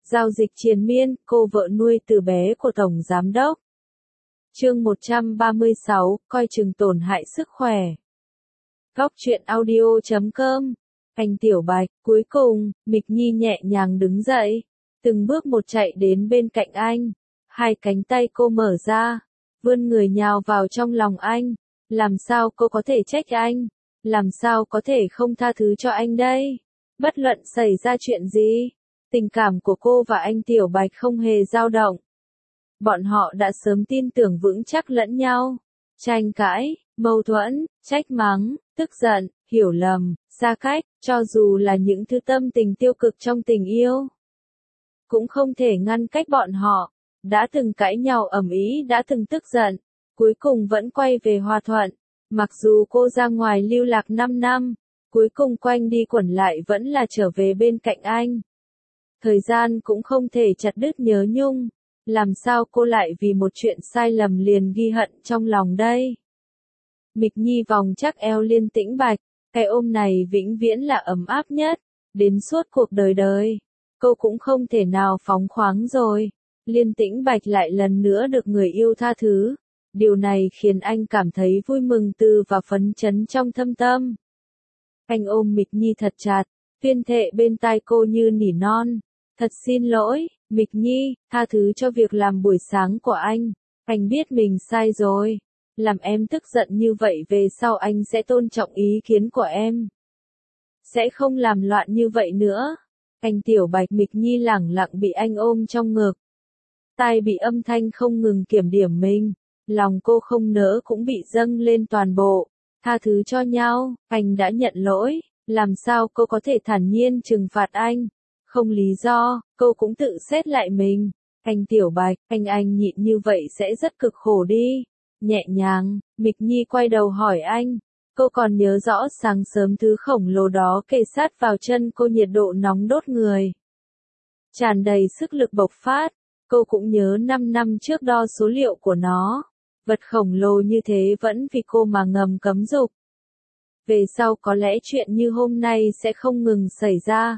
Giao dịch triền miên, cô vợ nuôi từ bé của Tổng Giám đốc. Chương 136, coi chừng tổn hại sức khỏe. Góc truyện audio.com. Anh Tiểu Bạch, cuối cùng, Mịch Nhi nhẹ nhàng đứng dậy, từng bước một chạy đến bên cạnh anh. Hai cánh tay cô mở ra, vươn người nhào vào trong lòng anh. Làm sao cô có thể trách anh? Làm sao có thể không tha thứ cho anh đây? Bất luận xảy ra chuyện gì, tình cảm của cô và anh Tiểu Bạch không hề dao động. Bọn họ đã sớm tin tưởng vững chắc lẫn nhau. Tranh cãi, mâu thuẫn, trách mắng, tức giận, hiểu lầm, xa cách, cho dù là những thứ tâm tình tiêu cực trong tình yêu, cũng không thể ngăn cách bọn họ. Đã từng cãi nhau ầm ĩ, đã từng tức giận, cuối cùng vẫn quay về hòa thuận. Mặc dù cô ra ngoài lưu lạc 5 năm, cuối cùng quanh đi quẩn lại vẫn là trở về bên cạnh anh. Thời gian cũng không thể chặt đứt nhớ nhung. Làm sao cô lại vì một chuyện sai lầm liền ghi hận trong lòng đây? Mịch Nhi vòng chắc eo Liên Tĩnh Bạch, cái ôm này vĩnh viễn là ấm áp nhất, đến suốt cuộc đời đời. Cô cũng không thể nào phóng khoáng rồi. Liên Tĩnh Bạch lại lần nữa được người yêu tha thứ. Điều này khiến anh cảm thấy vui mừng và phấn chấn trong thâm tâm. Anh ôm Mịch Nhi thật chặt, tuyên thệ bên tai cô như nỉ non. Thật xin lỗi, Mịch Nhi, tha thứ cho việc làm buổi sáng của anh. Anh biết mình sai rồi. Làm em tức giận như vậy về sau anh sẽ tôn trọng ý kiến của em. Sẽ không làm loạn như vậy nữa. Anh Tiểu Bạch. Mịch Nhi lẳng lặng bị anh ôm trong ngực. Tai bị âm thanh không ngừng kiểm điểm mình. Lòng cô không nỡ cũng bị dâng lên toàn bộ. Tha thứ cho nhau, anh đã nhận lỗi. Làm sao cô có thể thản nhiên trừng phạt anh? Không lý do, cô cũng tự xét lại mình. Anh Tiểu Bạch, anh nhịn như vậy sẽ rất cực khổ đi. Nhẹ nhàng, Mịch Nhi quay đầu hỏi anh. Cô còn nhớ rõ sáng sớm thứ khổng lồ đó kề sát vào chân cô, nhiệt độ nóng đốt người, tràn đầy sức lực bộc phát. Cô cũng nhớ 5 năm trước đo số liệu của nó. Vật khổng lồ như thế vẫn vì cô mà ngầm cấm dục. Về sau có lẽ chuyện như hôm nay sẽ không ngừng xảy ra.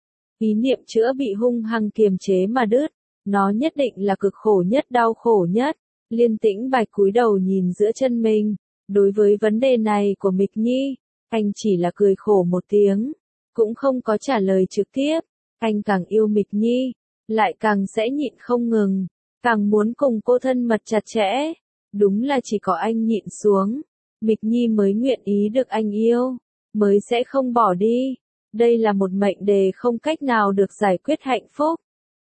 Ý niệm chữa bị hung hăng kiềm chế mà đứt. Nó nhất định là cực khổ nhất, đau khổ nhất. Liên Tĩnh Bạch cúi đầu nhìn giữa chân mình. Đối với vấn đề này của Mịch Nhi, anh chỉ là cười khổ một tiếng, cũng không có trả lời trực tiếp. Anh càng yêu Mịch Nhi, lại càng sẽ nhịn không ngừng, càng muốn cùng cô thân mật chặt chẽ. Đúng là chỉ có anh nhịn xuống, Mịch Nhi mới nguyện ý được anh yêu, mới sẽ không bỏ đi. Đây là một mệnh đề không cách nào được giải quyết hạnh phúc.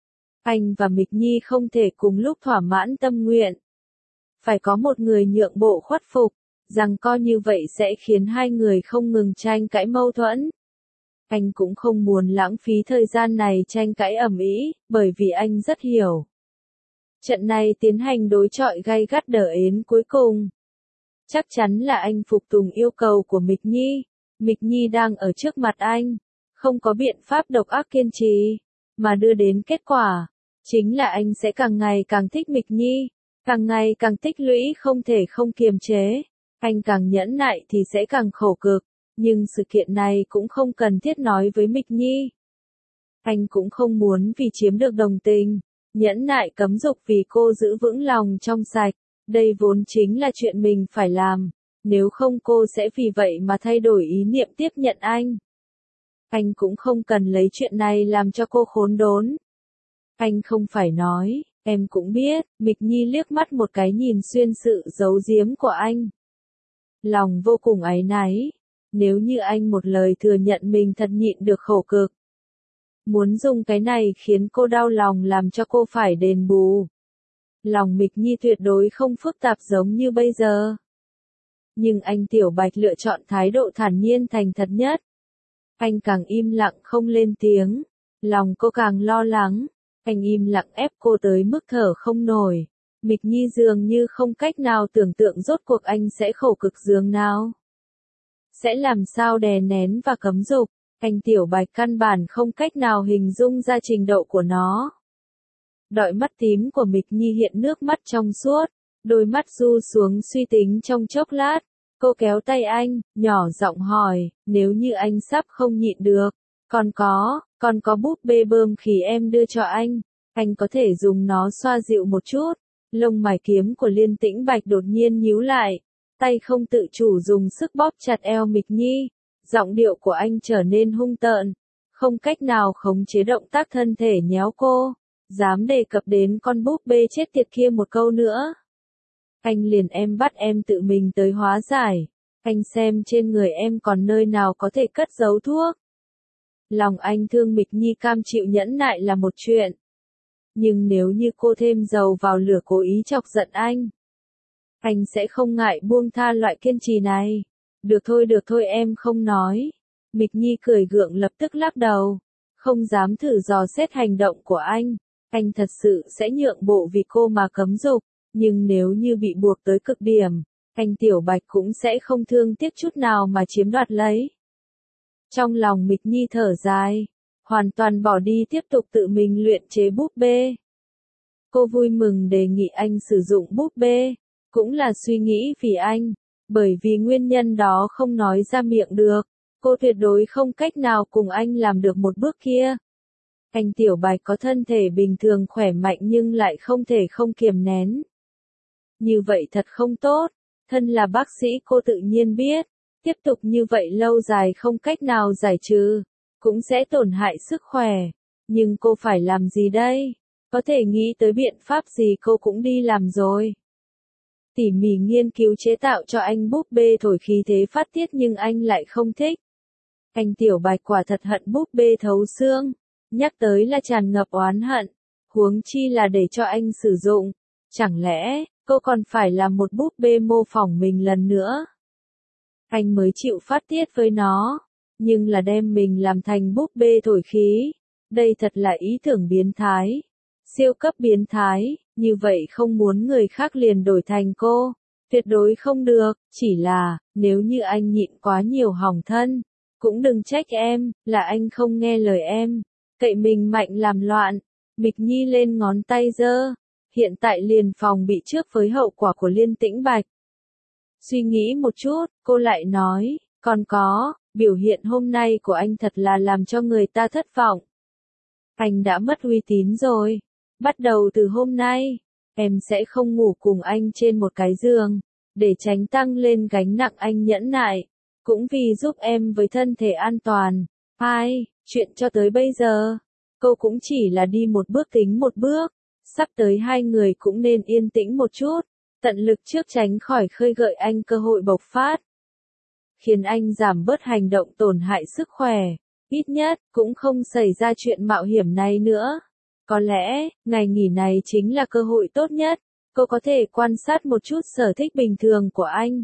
Anh và Mịch Nhi không thể cùng lúc thỏa mãn tâm nguyện. Phải có một người nhượng bộ khuất phục, rằng co như vậy sẽ khiến hai người không ngừng tranh cãi mâu thuẫn. Anh cũng không muốn lãng phí thời gian này tranh cãi ầm ĩ, bởi vì anh rất hiểu. Trận này tiến hành đối chọi gay gắt đờ ến cuối cùng. Chắc chắn là anh phục tùng yêu cầu của Mịch Nhi. Mịch Nhi đang ở trước mặt anh, không có biện pháp độc ác kiên trì, mà đưa đến kết quả chính là anh sẽ càng ngày càng thích Mịch Nhi, càng ngày càng tích lũy không thể không kiềm chế. Anh càng nhẫn nại thì sẽ càng khổ cực, nhưng sự kiện này cũng không cần thiết nói với Mịch Nhi. Anh cũng không muốn vì chiếm được đồng tình, nhẫn nại cấm dục vì cô giữ vững lòng trong sạch. Đây vốn chính là chuyện mình phải làm, nếu không cô sẽ vì vậy mà thay đổi ý niệm tiếp nhận anh. Anh cũng không cần lấy chuyện này làm cho cô khốn đốn. Anh không phải nói, em cũng biết. Mịch Nhi liếc mắt một cái nhìn xuyên sự giấu giếm của anh. Lòng vô cùng áy náy. Nếu như anh một lời thừa nhận mình thật nhịn được khổ cực, muốn dùng cái này khiến cô đau lòng làm cho cô phải đền bù. Lòng Mịch Nhi tuyệt đối không phức tạp giống như bây giờ. Nhưng anh Tiểu Bạch lựa chọn thái độ thản nhiên thành thật nhất. Anh càng im lặng không lên tiếng, lòng cô càng lo lắng. Anh im lặng ép cô tới mức thở không nổi. Mịch Nhi dường như không cách nào tưởng tượng rốt cuộc anh sẽ khổ cực giường nào. Sẽ làm sao đè nén và cấm dục. Anh Tiểu Bạch căn bản không cách nào hình dung ra trình độ của nó. Đôi mắt tím của Mịch Nhi hiện nước mắt trong suốt, đôi mắt ru xuống suy tính trong chốc lát. Cô kéo tay anh, nhỏ giọng hỏi, nếu như anh sắp không nhịn được, còn có, Còn có búp bê bơm khí em đưa cho anh có thể dùng nó xoa dịu một chút. Lông mày kiếm của Liên Tĩnh Bạch đột nhiên nhíu lại, tay không tự chủ dùng sức bóp chặt eo Mịch Nhi, giọng điệu của anh trở nên hung tợn, không cách nào khống chế động tác thân thể nhéo cô, dám đề cập đến con búp bê chết tiệt kia một câu nữa. Anh liền em bắt em tự mình tới hóa giải, anh xem trên người em còn nơi nào có thể cất giấu thuốc. Lòng anh thương Mịch Nhi cam chịu nhẫn nại là một chuyện. Nhưng nếu như cô thêm dầu vào lửa cố ý chọc giận anh sẽ không ngại buông tha loại kiên trì này. Được thôi em không nói. Mịch Nhi cười gượng lập tức lắc đầu, không dám thử dò xét hành động của anh thật sự sẽ nhượng bộ vì cô mà cấm dục, nhưng nếu như bị buộc tới cực điểm, anh Tiểu Bạch cũng sẽ không thương tiếc chút nào mà chiếm đoạt lấy. Trong lòng Mịch Nhi thở dài, hoàn toàn bỏ đi tiếp tục tự mình luyện chế búp bê. Cô vui mừng đề nghị anh sử dụng búp bê, cũng là suy nghĩ vì anh, bởi vì nguyên nhân đó không nói ra miệng được, cô tuyệt đối không cách nào cùng anh làm được một bước kia. Anh Tiểu Bạch có thân thể bình thường khỏe mạnh nhưng lại không thể không kiềm nén. Như vậy thật không tốt, thân là bác sĩ cô tự nhiên biết, tiếp tục như vậy lâu dài không cách nào giải trừ, cũng sẽ tổn hại sức khỏe. Nhưng cô phải làm gì đây? Có thể nghĩ tới biện pháp gì cô cũng đi làm rồi. Tỉ mỉ nghiên cứu chế tạo cho anh búp bê thổi khí thế phát tiết nhưng anh lại không thích. Anh Tiểu Bạch quả thật hận búp bê thấu xương, nhắc tới là tràn ngập oán hận, huống chi là để cho anh sử dụng. Chẳng lẽ, cô còn phải làm một búp bê mô phỏng mình lần nữa? Anh mới chịu phát tiết với nó, nhưng là đem mình làm thành búp bê thổi khí. Đây thật là ý tưởng biến thái, siêu cấp biến thái, như vậy không muốn người khác liền đổi thành cô, tuyệt đối không được, chỉ là, nếu như anh nhịn quá nhiều hỏng thân, cũng đừng trách em, là anh không nghe lời em, cậy mình mạnh làm loạn. Mịch Nhi lên ngón tay giơ, hiện tại liền phòng bị trước với hậu quả của Liên Tĩnh Bạch. Suy nghĩ một chút, cô lại nói, còn có, biểu hiện hôm nay của anh thật là làm cho người ta thất vọng. Anh đã mất uy tín rồi. Bắt đầu từ hôm nay, em sẽ không ngủ cùng anh trên một cái giường, để tránh tăng lên gánh nặng anh nhẫn nại, cũng vì giúp em với thân thể an toàn. Chuyện cho tới bây giờ, cô cũng chỉ là đi một bước tính một bước, sắp tới hai người cũng nên yên tĩnh một chút, tận lực trước tránh khỏi khơi gợi anh cơ hội bộc phát. Khiến anh giảm bớt hành động tổn hại sức khỏe, ít nhất, cũng không xảy ra chuyện mạo hiểm này nữa. Có lẽ, ngày nghỉ này chính là cơ hội tốt nhất, cô có thể quan sát một chút sở thích bình thường của anh.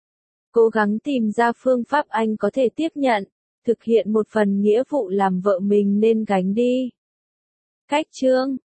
Cố gắng tìm ra phương pháp anh có thể tiếp nhận, thực hiện một phần nghĩa vụ làm vợ mình nên gánh đi. Cách chương